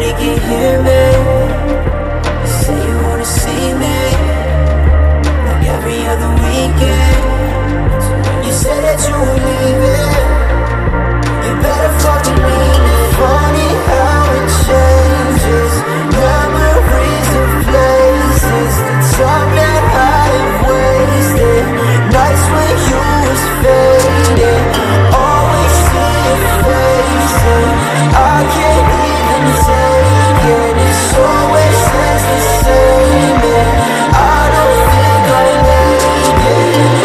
nobody can hear me. You say you wanna see me like every other weekend. So when you say that you were leaving, you better fucking mean it. Funny how it changes, memories of places, the time that I have wasted, nights when you was fading, always see your face, and I can't even take it. It's always says the same, and I don't think I'll make it.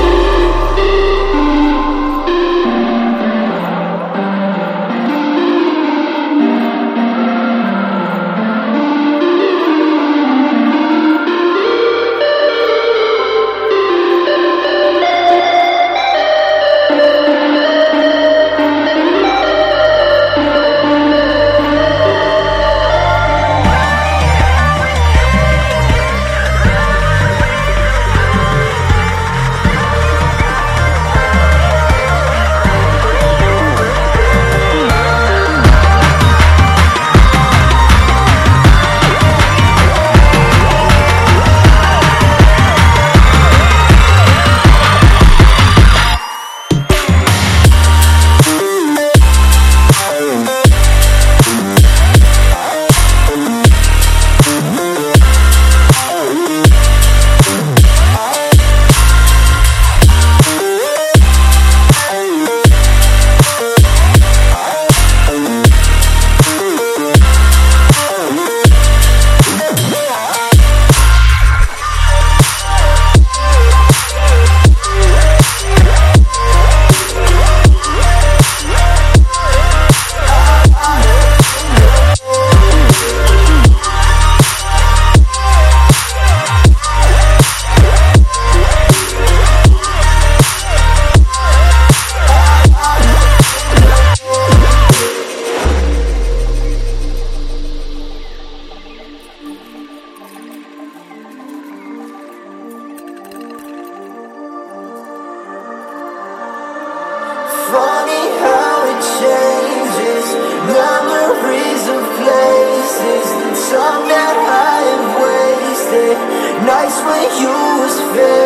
Funny how it changes, memories of places, the time that I have wasted, nights when you was fading.